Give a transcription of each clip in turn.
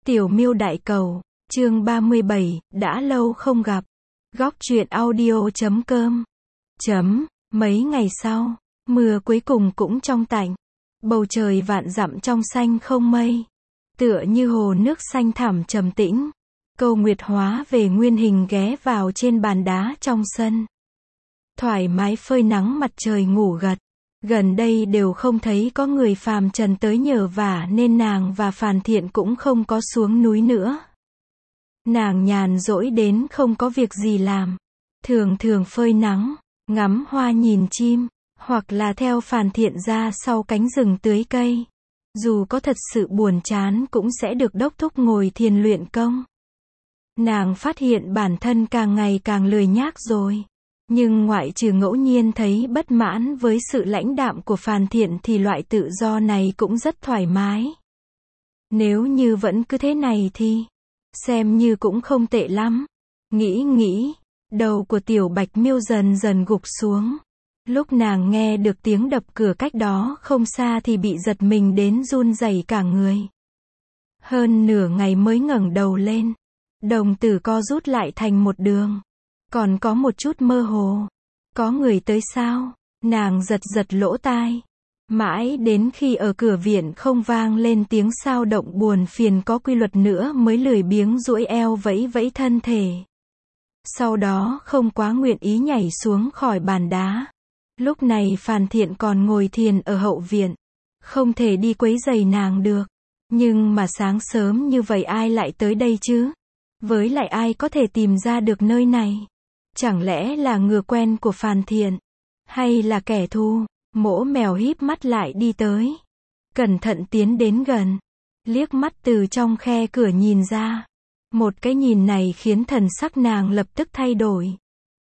Tiểu Miêu Đại Cầu, chương 37, đã lâu không gặp. Góc truyện audio.com. Mấy ngày sau, mưa cuối cùng cũng trong tạnh. Bầu trời vạn dặm trong xanh không mây. Tựa như hồ nước xanh thẳm trầm tĩnh. Câu Nguyệt hóa về nguyên hình ghé vào trên bàn đá trong sân. Thoải mái phơi nắng mặt trời ngủ gật. Gần đây đều không thấy có người phàm trần tới nhờ vả nên nàng và Phàn Thiện cũng không có xuống núi nữa. Nàng nhàn rỗi đến không có việc gì làm. Thường thường phơi nắng, ngắm hoa nhìn chim, hoặc là theo Phàn Thiện ra sau cánh rừng tưới cây. Dù có thật sự buồn chán cũng sẽ được đốc thúc ngồi thiền luyện công. Nàng phát hiện bản thân càng ngày càng lười nhác rồi. Nhưng ngoại trừ ngẫu nhiên thấy bất mãn với sự lãnh đạm của Phàn Thiện thì loại tự do này cũng rất thoải mái. Nếu như vẫn cứ thế này thì xem như cũng không tệ lắm. Nghĩ, đầu của Tiểu Bạch Miêu dần dần gục xuống. Lúc nàng nghe được tiếng đập cửa cách đó không xa thì bị giật mình đến run rẩy cả người. Hơn nửa ngày mới ngẩng đầu lên. Đồng tử co rút lại thành một đường. Còn có một chút mơ hồ. Có người tới sao? Nàng giật lỗ tai. Mãi đến khi ở cửa viện không vang lên tiếng sao động buồn phiền có quy luật nữa mới lười biếng duỗi eo vẫy vẫy thân thể. Sau đó không quá nguyện ý nhảy xuống khỏi bàn đá. Lúc này Phàn Thiện còn ngồi thiền ở hậu viện. Không thể đi quấy rầy nàng được. Nhưng mà sáng sớm như vậy ai lại tới đây chứ? Với lại ai có thể tìm ra được nơi này? Chẳng lẽ là người quen của Phàn Thiện? Hay là kẻ thù? Mỗ mèo híp mắt lại đi tới. Cẩn thận tiến đến gần. Liếc mắt từ trong khe cửa nhìn ra. Một cái nhìn này khiến thần sắc nàng lập tức thay đổi.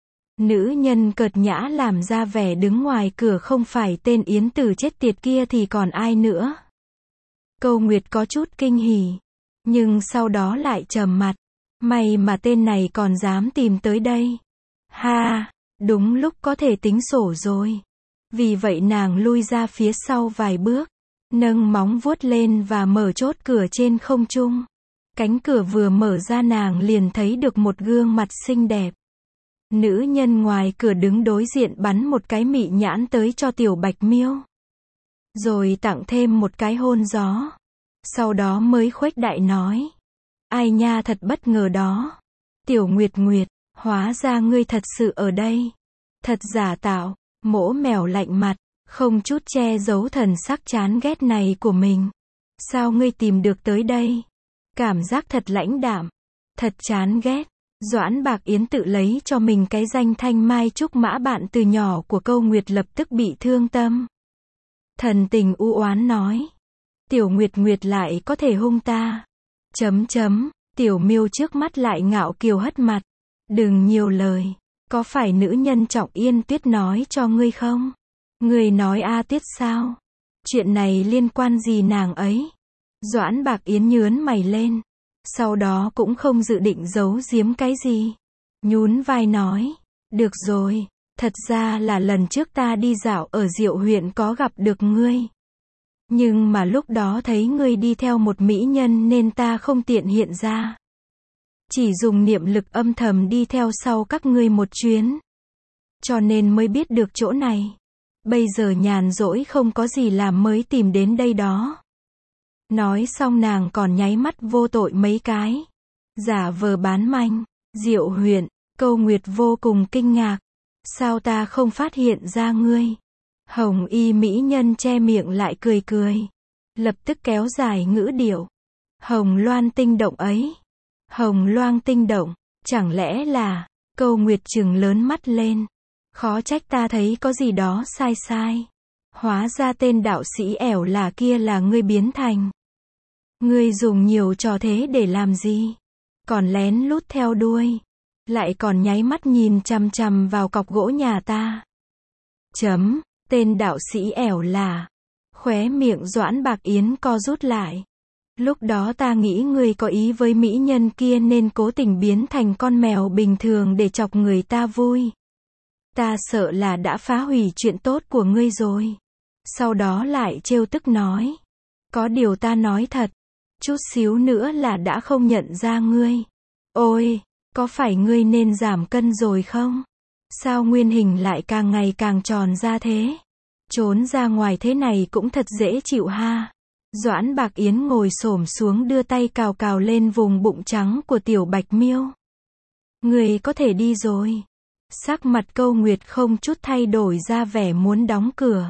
Nữ nhân cợt nhã làm ra vẻ đứng ngoài cửa không phải tên Yến Tử chết tiệt kia thì còn ai nữa. Câu Nguyệt có chút kinh hỉ. Nhưng sau đó lại trầm mặt. May mà tên này còn dám tìm tới đây. Ha, đúng lúc có thể tính sổ rồi. Vì vậy nàng lui ra phía sau vài bước, nâng móng vuốt lên và mở chốt cửa trên không trung. Cánh cửa vừa mở ra nàng liền thấy được một gương mặt xinh đẹp. Nữ nhân ngoài cửa đứng đối diện bắn một cái mị nhãn tới cho Tiểu Bạch Miêu. Rồi tặng thêm một cái hôn gió. Sau đó mới khuếch đại nói. Ai nha thật bất ngờ đó. Tiểu Nguyệt, hóa ra ngươi thật sự ở đây. Thật giả tạo. Mỗ mèo lạnh mặt, không chút che giấu thần sắc chán ghét này của mình. Sao ngươi tìm được tới đây? Cảm giác thật lãnh đạm. Thật chán ghét. Doãn Bạc Yến tự lấy cho mình cái danh thanh mai trúc mã bạn từ nhỏ của Câu Nguyệt lập tức bị thương tâm. Thần tình u oán nói. Tiểu Nguyệt lại có thể hung ta. Tiểu Miêu trước mắt lại ngạo kiều hất mặt. Đừng nhiều lời. Có phải nữ nhân Trọng Yên Tuyết nói cho ngươi không? Ngươi nói A Tuyết sao? Chuyện này liên quan gì nàng ấy? Doãn Bạc Yến nhướn mày lên. Sau đó cũng không dự định giấu giếm cái gì. Nhún vai nói. Được rồi, thật ra là lần trước ta đi dạo ở Diệu huyện có gặp được ngươi. Nhưng mà lúc đó thấy ngươi đi theo một mỹ nhân nên ta không tiện hiện ra. Chỉ dùng niệm lực âm thầm đi theo sau các ngươi một chuyến. Cho nên mới biết được chỗ này. Bây giờ nhàn rỗi không có gì làm mới tìm đến đây đó. Nói xong nàng còn nháy mắt vô tội mấy cái. Giả vờ bán manh. Diệu huyện, Câu Nguyệt vô cùng kinh ngạc. Sao ta không phát hiện ra ngươi? Hồng y mỹ nhân che miệng lại cười. Lập tức kéo dài ngữ điệu. Hồng Loan tinh động ấy. Hồng Loan tinh động, chẳng lẽ là, Câu Nguyệt trừng lớn mắt lên. Khó trách ta thấy có gì đó sai. Hóa ra tên đạo sĩ ẻo là kia là ngươi biến thành. Ngươi dùng nhiều trò thế để làm gì? Còn lén lút theo đuôi. Lại còn nháy mắt nhìn chằm vào cọc gỗ nhà ta. Tên đạo sĩ ẻo là. Khóe miệng Doãn Bạc Yến co rút lại. Lúc đó ta nghĩ ngươi có ý với mỹ nhân kia nên cố tình biến thành con mèo bình thường để chọc người ta vui. Ta sợ là đã phá hủy chuyện tốt của ngươi rồi. Sau đó lại trêu tức nói. Có điều ta nói thật. Chút xíu nữa là đã không nhận ra ngươi. Ôi, có phải ngươi nên giảm cân rồi không? Sao nguyên hình lại càng ngày càng tròn ra thế? Trốn ra ngoài thế này cũng thật dễ chịu ha. Doãn Bạc Yến ngồi xổm xuống đưa tay cào cào lên vùng bụng trắng của Tiểu Bạch Miêu. Người có thể đi rồi. Sắc mặt Câu Nguyệt không chút thay đổi ra vẻ muốn đóng cửa.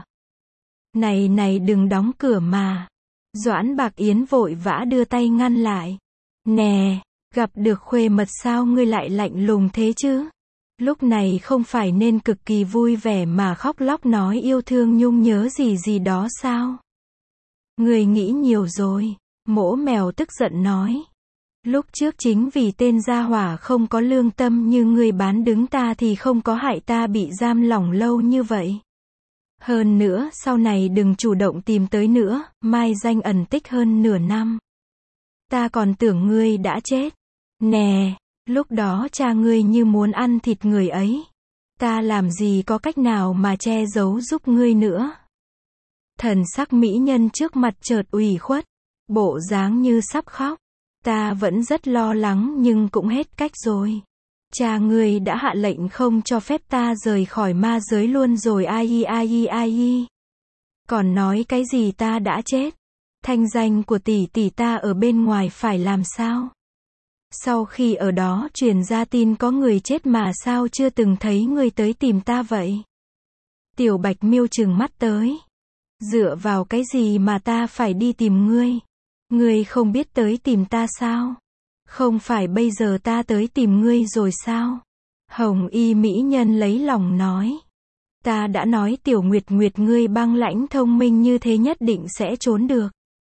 Này này đừng đóng cửa mà. Doãn Bạc Yến vội vã đưa tay ngăn lại. Nè, gặp được khuê mật sao ngươi lại lạnh lùng thế chứ? Lúc này không phải nên cực kỳ vui vẻ mà khóc lóc nói yêu thương nhung nhớ gì gì đó sao? Người nghĩ nhiều rồi, Mỗ Mèo tức giận nói. Lúc trước chính vì tên gia hỏa không có lương tâm như ngươi bán đứng ta thì không có hại ta bị giam lỏng lâu như vậy. Hơn nữa, sau này đừng chủ động tìm tới nữa, mai danh ẩn tích hơn nửa năm. Ta còn tưởng ngươi đã chết. Nè, lúc đó cha ngươi như muốn ăn thịt người ấy. Ta làm gì có cách nào mà che giấu giúp ngươi nữa. Thần sắc mỹ nhân trước mặt chợt ủy khuất, bộ dáng như sắp khóc. Ta vẫn rất lo lắng nhưng cũng hết cách rồi. Cha ngươi đã hạ lệnh không cho phép ta rời khỏi ma giới luôn rồi ai. Còn nói cái gì ta đã chết. Thanh danh của tỷ tỷ ta ở bên ngoài phải làm sao? Sau khi ở đó truyền ra tin có người chết mà sao chưa từng thấy ngươi tới tìm ta vậy? Tiểu Bạch Miêu trừng mắt tới. Dựa vào cái gì mà ta phải đi tìm ngươi? Ngươi không biết tới tìm ta sao? Không phải bây giờ ta tới tìm ngươi rồi sao? Hồng y mỹ nhân lấy lòng nói. Ta đã nói Tiểu Nguyệt Nguyệt ngươi băng lãnh thông minh như thế nhất định sẽ trốn được.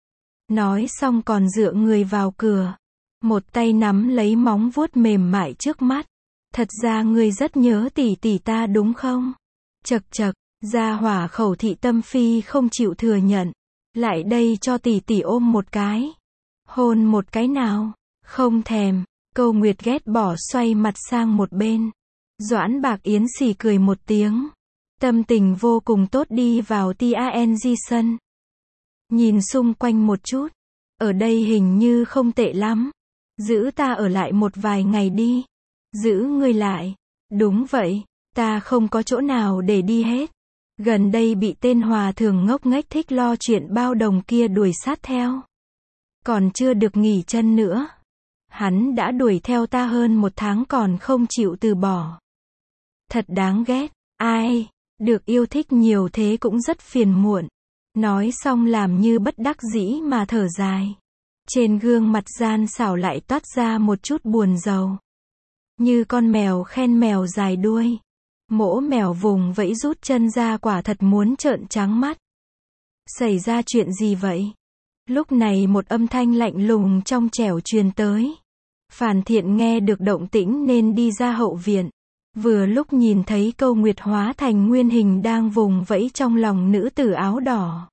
Nói xong còn dựa người vào cửa. Một tay nắm lấy móng vuốt mềm mại trước mắt. Thật ra ngươi rất nhớ tỷ tỷ ta đúng không? Chậc chậc, gia hỏa khẩu thị tâm phi không chịu thừa nhận. Lại đây cho tỷ tỷ ôm một cái. Hôn một cái nào. Không thèm. Câu Nguyệt ghét bỏ xoay mặt sang một bên. Doãn Bạc Yến xì cười một tiếng. Tâm tình vô cùng tốt đi vào TANG sân. Nhìn xung quanh một chút. Ở đây hình như không tệ lắm. Giữ ta ở lại một vài ngày đi. Giữ ngươi lại. Đúng vậy. Ta không có chỗ nào để đi hết. Gần đây bị tên hòa thượng ngốc nghếch thích lo chuyện bao đồng kia đuổi sát theo. Còn chưa được nghỉ chân nữa. Hắn đã đuổi theo ta hơn 1 tháng còn không chịu từ bỏ. Thật đáng ghét. Ai, được yêu thích nhiều thế cũng rất phiền muộn. Nói xong làm như bất đắc dĩ mà thở dài. Trên gương mặt gian xảo lại toát ra một chút buồn rầu. Như con mèo khen mèo dài đuôi. Mỗ Mèo vùng vẫy rút chân ra quả thật muốn trợn trắng mắt. Xảy ra chuyện gì vậy? Lúc này một âm thanh lạnh lùng trong trẻo truyền tới. Phàn Thiện nghe được động tĩnh nên đi ra hậu viện. Vừa lúc nhìn thấy Câu Nguyệt hóa thành nguyên hình đang vùng vẫy trong lòng nữ tử áo đỏ.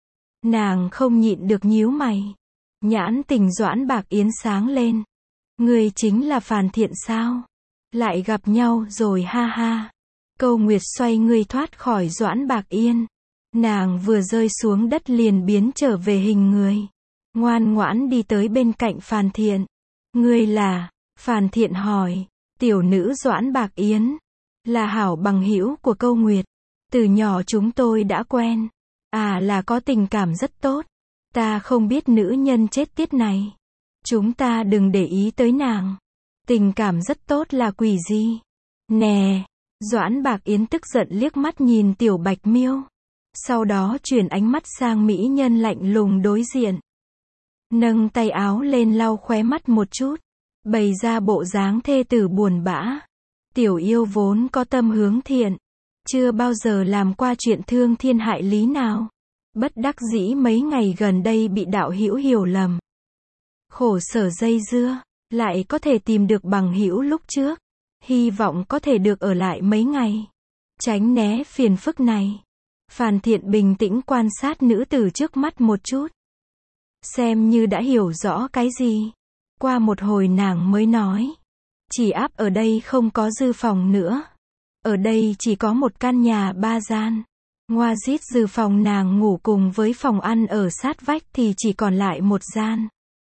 Nàng không nhịn được nhíu mày. Nhãn tình Doãn Bạc Yến sáng lên. Người chính là Phàn Thiện sao? Lại gặp nhau rồi ha ha. Câu Nguyệt xoay người thoát khỏi Doãn Bạc Yến. Nàng vừa rơi xuống đất liền biến trở về hình người. Ngoan ngoãn đi tới bên cạnh Phàn Thiện. Ngươi là? Phàn Thiện hỏi. Tiểu nữ Doãn Bạc Yến. Là hảo bằng hữu của Câu Nguyệt. Từ nhỏ chúng tôi đã quen. À là có tình cảm rất tốt. Ta không biết nữ nhân chết tiết này. Chúng ta đừng để ý tới nàng. Tình cảm rất tốt là quỷ gì? Nè. Doãn Bạc Yến tức giận liếc mắt nhìn Tiểu Bạch Miêu. Sau đó chuyển ánh mắt sang mỹ nhân lạnh lùng đối diện. Nâng tay áo lên lau khóe mắt một chút. Bày ra bộ dáng thê tử buồn bã. Tiểu yêu vốn có tâm hướng thiện. Chưa bao giờ làm qua chuyện thương thiên hại lý nào. Bất đắc dĩ mấy ngày gần đây bị đạo hữu hiểu lầm. Khổ sở dây dưa. Lại có thể tìm được bằng hữu lúc trước. Hy vọng có thể được ở lại mấy ngày. Tránh né phiền phức này. Phàn Thiện bình tĩnh quan sát nữ tử trước mắt một chút. Xem như đã hiểu rõ cái gì. Qua một hồi nàng mới nói. Chỉ áp ở đây không có dư phòng nữa. Ở đây chỉ có một căn nhà 3 gian. Ngoa dít dư phòng nàng ngủ cùng với phòng ăn ở sát vách thì chỉ còn lại 1 gian.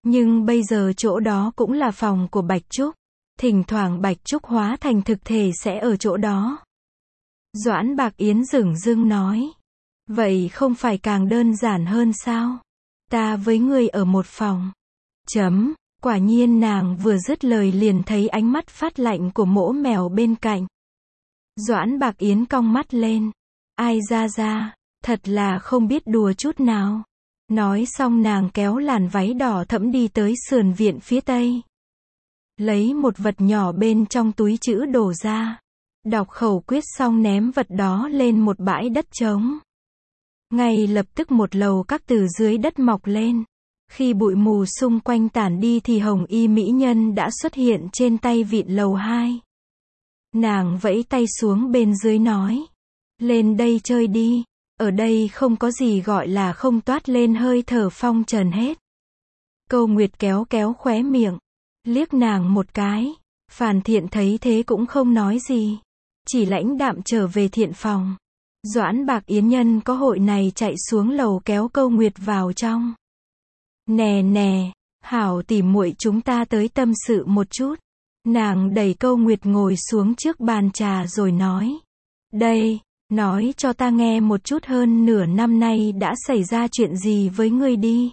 Nhưng bây giờ chỗ đó cũng là phòng của Bạch Trúc. Thỉnh thoảng Bạch Trúc hóa thành thực thể sẽ ở chỗ đó. Doãn Bạc Yến dửng dưng nói. Vậy không phải càng đơn giản hơn sao? Ta với ngươi ở một phòng. Quả nhiên nàng vừa dứt lời liền thấy ánh mắt phát lạnh của Mỗ Mèo bên cạnh. Doãn Bạc Yến cong mắt lên. Ai ra, thật là không biết đùa chút nào. Nói xong nàng kéo làn váy đỏ thẫm đi tới sườn viện phía tây. Lấy một vật nhỏ bên trong túi chữ đồ ra. Đọc khẩu quyết xong ném vật đó lên một bãi đất trống. Ngay lập tức một lầu các từ dưới đất mọc lên. Khi bụi mù xung quanh tản đi thì hồng y mỹ nhân đã xuất hiện trên tay vịn lầu 2. Nàng vẫy tay xuống bên dưới nói. Lên đây chơi đi. Ở đây không có gì gọi là không toát lên hơi thở phong trần hết. Câu Nguyệt kéo khóe miệng. Liếc nàng một cái. Phàn Thiện thấy thế cũng không nói gì. Chỉ lãnh đạm trở về thiện phòng. Doãn Bạc Yến nhân có hội này chạy xuống lầu kéo Câu Nguyệt vào trong. Nè, hảo tỉ muội chúng ta tới tâm sự một chút. Nàng đẩy Câu Nguyệt ngồi xuống trước bàn trà rồi nói. Đây, nói cho ta nghe một chút hơn nửa năm nay đã xảy ra chuyện gì với ngươi đi.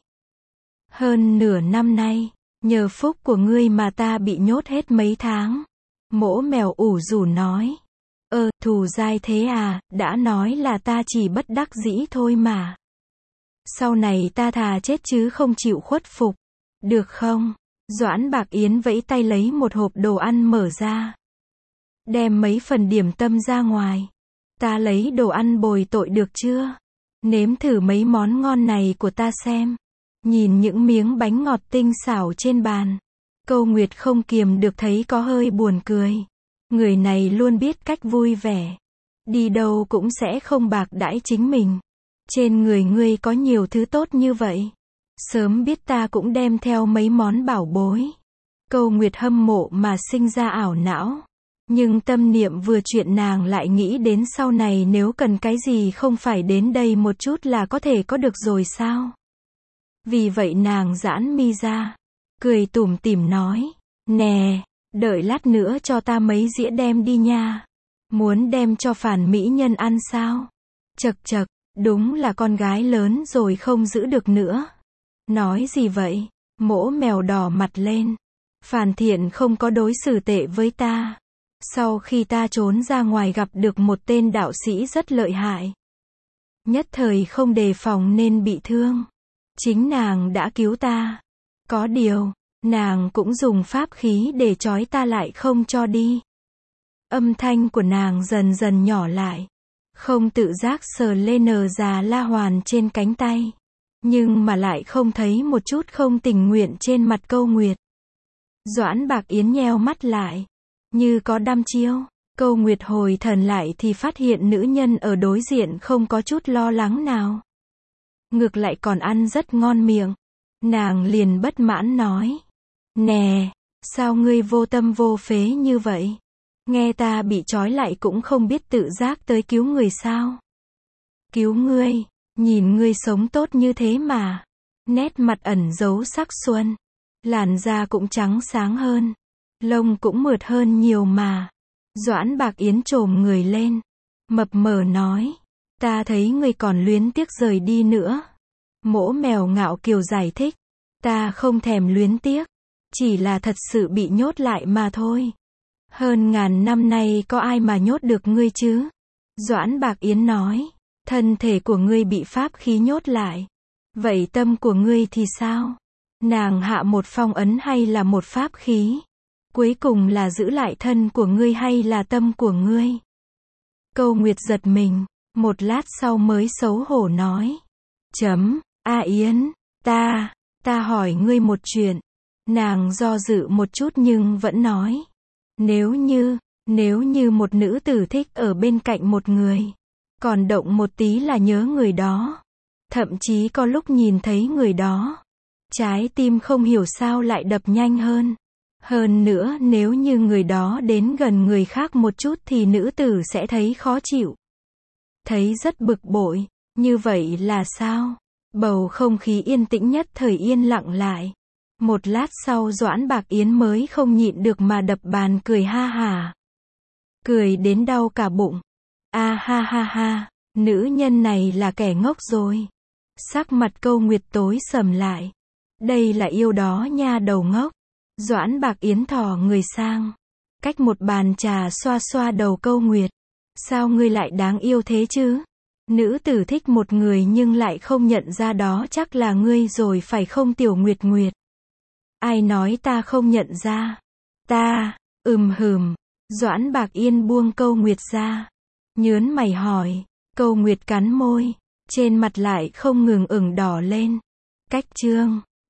Hơn nửa năm nay, nhờ phúc của ngươi mà ta bị nhốt hết mấy tháng. Mỗ Mèo ủ rủ nói. Thù dai thế à, đã nói là ta chỉ bất đắc dĩ thôi mà. Sau này ta thà chết chứ không chịu khuất phục. Được không? Doãn Bạc Yến vẫy tay lấy một hộp đồ ăn mở ra. Đem mấy phần điểm tâm ra ngoài. Ta lấy đồ ăn bồi tội được chưa? Nếm thử mấy món ngon này của ta xem. Nhìn những miếng bánh ngọt tinh xảo trên bàn. Câu Nguyệt không kiềm được thấy có hơi buồn cười. Người này luôn biết cách vui vẻ. Đi đâu cũng sẽ không bạc đãi chính mình. Trên người ngươi có nhiều thứ tốt như vậy. Sớm biết ta cũng đem theo mấy món bảo bối. Câu Nguyệt hâm mộ mà sinh ra ảo não. Nhưng tâm niệm vừa chuyện nàng lại nghĩ đến sau này nếu cần cái gì không phải đến đây một chút là có thể có được rồi sao? Vì vậy nàng giãn mi ra. Cười tủm tỉm nói. Nè, đợi lát nữa cho ta mấy dĩa đem đi nha. Muốn đem cho Phàn mỹ nhân ăn sao? Chậc, đúng là con gái lớn rồi không giữ được nữa. Nói gì vậy? Mỗ Mèo đỏ mặt lên. Phàn Thiện không có đối xử tệ với ta. Sau khi ta trốn ra ngoài gặp được một tên đạo sĩ rất lợi hại. Nhất thời không đề phòng nên bị thương. Chính nàng đã cứu ta. Có điều, nàng cũng dùng pháp khí để trói ta lại không cho đi. Âm thanh của nàng dần dần nhỏ lại. Không tự giác sờ lên già la hoàn trên cánh tay. Nhưng mà lại không thấy một chút không tình nguyện trên mặt Câu Nguyệt. Doãn Bạc Yến nheo mắt lại. Như có đăm chiêu. Câu Nguyệt hồi thần lại thì phát hiện nữ nhân ở đối diện không có chút lo lắng nào. Ngược lại còn ăn rất ngon miệng. Nàng liền bất mãn nói. Nè, sao ngươi vô tâm vô phế như vậy? Nghe ta bị trói lại cũng không biết tự giác tới cứu người sao? Cứu ngươi, nhìn ngươi sống tốt như thế mà. Nét mặt ẩn giấu sắc xuân. Làn da cũng trắng sáng hơn. Lông cũng mượt hơn nhiều mà. Doãn Bạc Yến chồm người lên. Mập mờ nói. Ta thấy ngươi còn luyến tiếc rời đi nữa. Mỗ Mèo ngạo kiều giải thích. Ta không thèm luyến tiếc. Chỉ là thật sự bị nhốt lại mà thôi. Hơn ngàn năm nay có ai mà nhốt được ngươi chứ? Doãn Bạc Yến nói. Thân thể của ngươi bị pháp khí nhốt lại. Vậy tâm của ngươi thì sao? Nàng hạ một phong ấn hay là một pháp khí? Cuối cùng là giữ lại thân của ngươi hay là tâm của ngươi? Câu Nguyệt giật mình. Một lát sau mới xấu hổ nói. Yến, ta hỏi ngươi một chuyện. Nàng do dự một chút nhưng vẫn nói. Nếu như một nữ tử thích ở bên cạnh một người. Còn động một tí là nhớ người đó. Thậm chí có lúc nhìn thấy người đó. Trái tim không hiểu sao lại đập nhanh hơn. Hơn nữa nếu như người đó đến gần người khác một chút thì nữ tử sẽ thấy khó chịu. Thấy rất bực bội. Như vậy là sao? Bầu không khí yên tĩnh nhất thời yên lặng lại. Một lát sau Doãn Bạc Yến mới không nhịn được mà đập bàn cười ha hả. Cười đến đau cả bụng. A ha ha ha, nữ nhân này là kẻ ngốc rồi. Sắc mặt Câu Nguyệt tối sầm lại. Đây là yêu đó nha đầu ngốc. Doãn Bạc Yến thò người sang. Cách một bàn trà xoa xoa đầu Câu Nguyệt. Sao ngươi lại đáng yêu thế chứ? Nữ tử thích một người nhưng lại không nhận ra đó chắc là ngươi rồi phải không Tiểu Nguyệt Nguyệt? Ai nói ta không nhận ra? Ta, hừm. Doãn Bạc Yên buông Câu Nguyệt ra. Nhớn mày hỏi. Câu Nguyệt cắn môi. Trên mặt lại không ngừng ửng đỏ lên. Cách chương